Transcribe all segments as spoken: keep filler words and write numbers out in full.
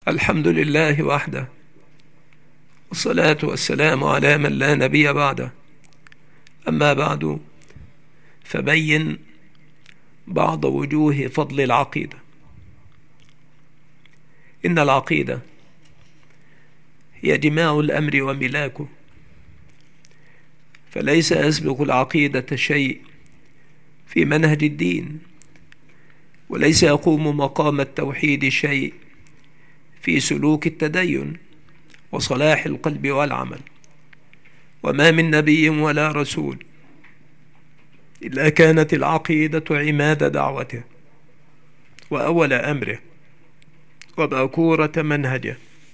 الحمد لله وحده، والصلاة والسلام على من لا نبي بعده. أما بعد، فبين بعض وجوه فضل العقيدة. إن العقيدة هي جماع الأمر وملاكه، فليس يسبق العقيدة شيء في منهج الدين، وليس يقوم مقام التوحيد شيء في سلوك التدين وصلاح القلب والعمل. وما من نبي ولا رسول إلا كانت العقيدة عماد دعوته وأول أمره وباكورة منهجه.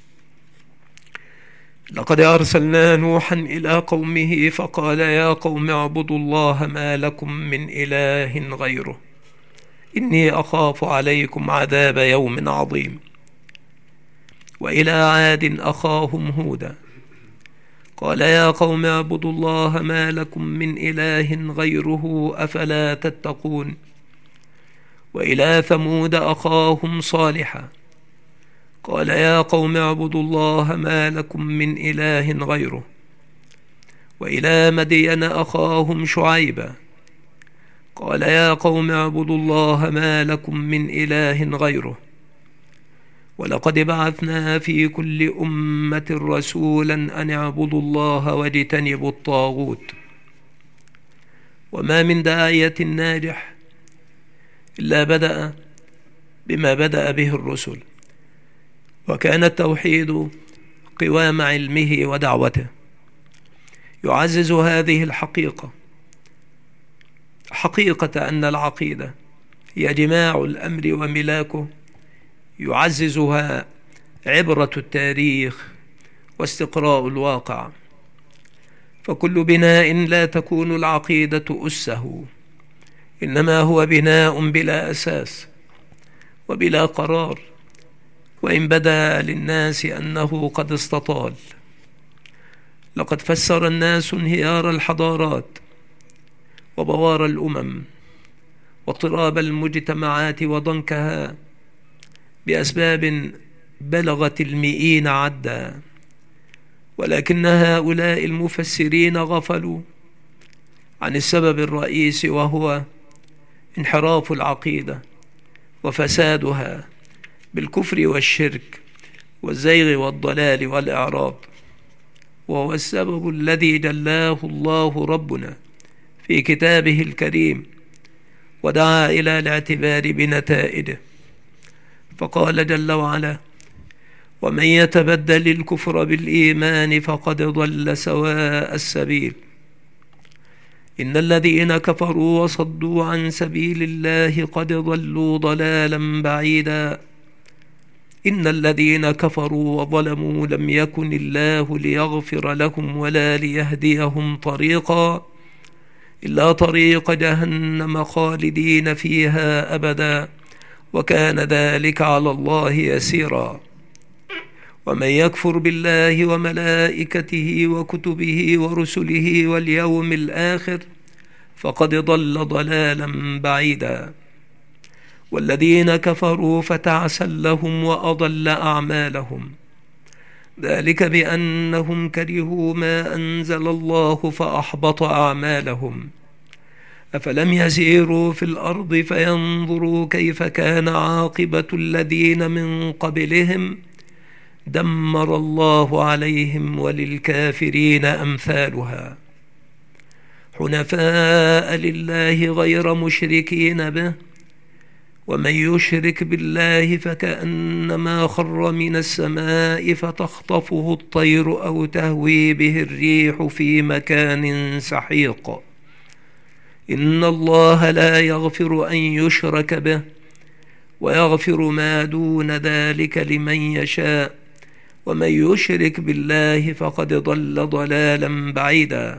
لقد أرسلنا نوحا إلى قومه فقال يا قوم اعبدوا الله ما لكم من إله غيره إني أخاف عليكم عذاب يوم عظيم. وإلى عاد أخاهم هودا قال يا قوم اعبدوا الله ما لكم من إله غيره أفلا تتقون. وإلى ثمود أخاهم صالحا قال يا قوم اعبدوا الله ما لكم من إله غيره. وإلى مدين أخاهم شعيبا قال يا قوم اعبدوا الله ما لكم من إله غيره. ولقد بعثنا في كل أمة رسولا أن اعبدوا الله واجتنبوا الطاغوت. وما من داعية ناجح إلا بدأ بما بدأ به الرسل، وكان التوحيد قوام علمه ودعوته. يعزز هذه الحقيقة، حقيقة أن العقيدة هي جماع الأمر وملاكه، يعززها عبرة التاريخ واستقراء الواقع. فكل بناء لا تكون العقيدة أسه، إنما هو بناء بلا أساس وبلا قرار، وإن بدا للناس أنه قد استطال. لقد فسر الناس انهيار الحضارات وبوار الأمم واضطراب المجتمعات وضنكها بأسباب بلغت المئين عدا، ولكن هؤلاء المفسرين غفلوا عن السبب الرئيسي، وهو انحراف العقيدة وفسادها بالكفر والشرك والزيغ والضلال والإعراض. وهو السبب الذي جلاه الله ربنا في كتابه الكريم ودعا إلى الاعتبار بنتائجه، فقال جل وعلا ومن يتبدل الكفر بالإيمان فقد ضل سواء السبيل. إن الذين كفروا وصدوا عن سبيل الله قد ضلوا ضلالا بعيدا. إن الذين كفروا وظلموا لم يكن الله ليغفر لهم ولا ليهديهم طريقا إلا طريق جهنم خالدين فيها أبدا، وكان ذلك على الله يسيرا. ومن يكفر بالله وملائكته وكتبه ورسله واليوم الآخر فقد ضل ضلالا بعيدا. والذين كفروا فتعسا لهم وأضل أعمالهم، ذلك بأنهم كرهوا ما أنزل الله فأحبط أعمالهم. أفلم يسيروا في الأرض فينظروا كيف كان عاقبة الذين من قبلهم دمر الله عليهم وللكافرين أمثالها حنفاء لله غير مشركين به. ومن يشرك بالله فكأنما خر من السماء فتخطفه الطير أو تهوي به الريح في مكان سحيق. إن الله لا يغفر أن يشرك به ويغفر ما دون ذلك لمن يشاء، ومن يشرك بالله فقد ضل ضلالا بعيدا.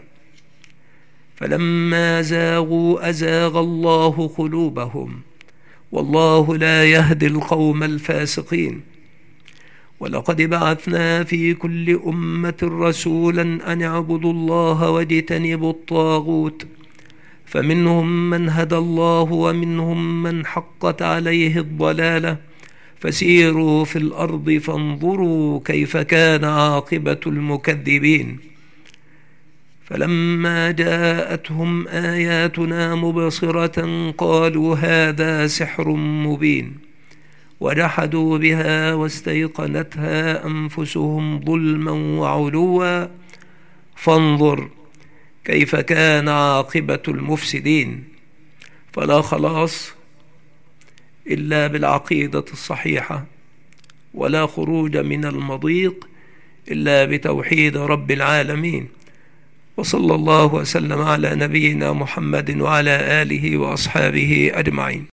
فلما زاغوا أزاغ الله قلوبهم والله لا يهدي القوم الفاسقين. ولقد بعثنا في كل أمة رسولا أن اعبدوا الله واجتنبوا الطاغوت، فمنهم من هدى الله ومنهم من حقت عليه الضلالة، فسيروا في الأرض فانظروا كيف كان عاقبة المكذبين. فلما جاءتهم آياتنا مبصرة قالوا هذا سحر مبين، وجحدوا بها واستيقنتها أنفسهم ظلما وعلوا فانظر كيف كان عاقبة المفسدين. فلا خلاص إلا بالعقيدة الصحيحة، ولا خروج من المضيق إلا بتوحيد رب العالمين. وصلى الله وسلم على نبينا محمد وعلى آله وأصحابه أجمعين.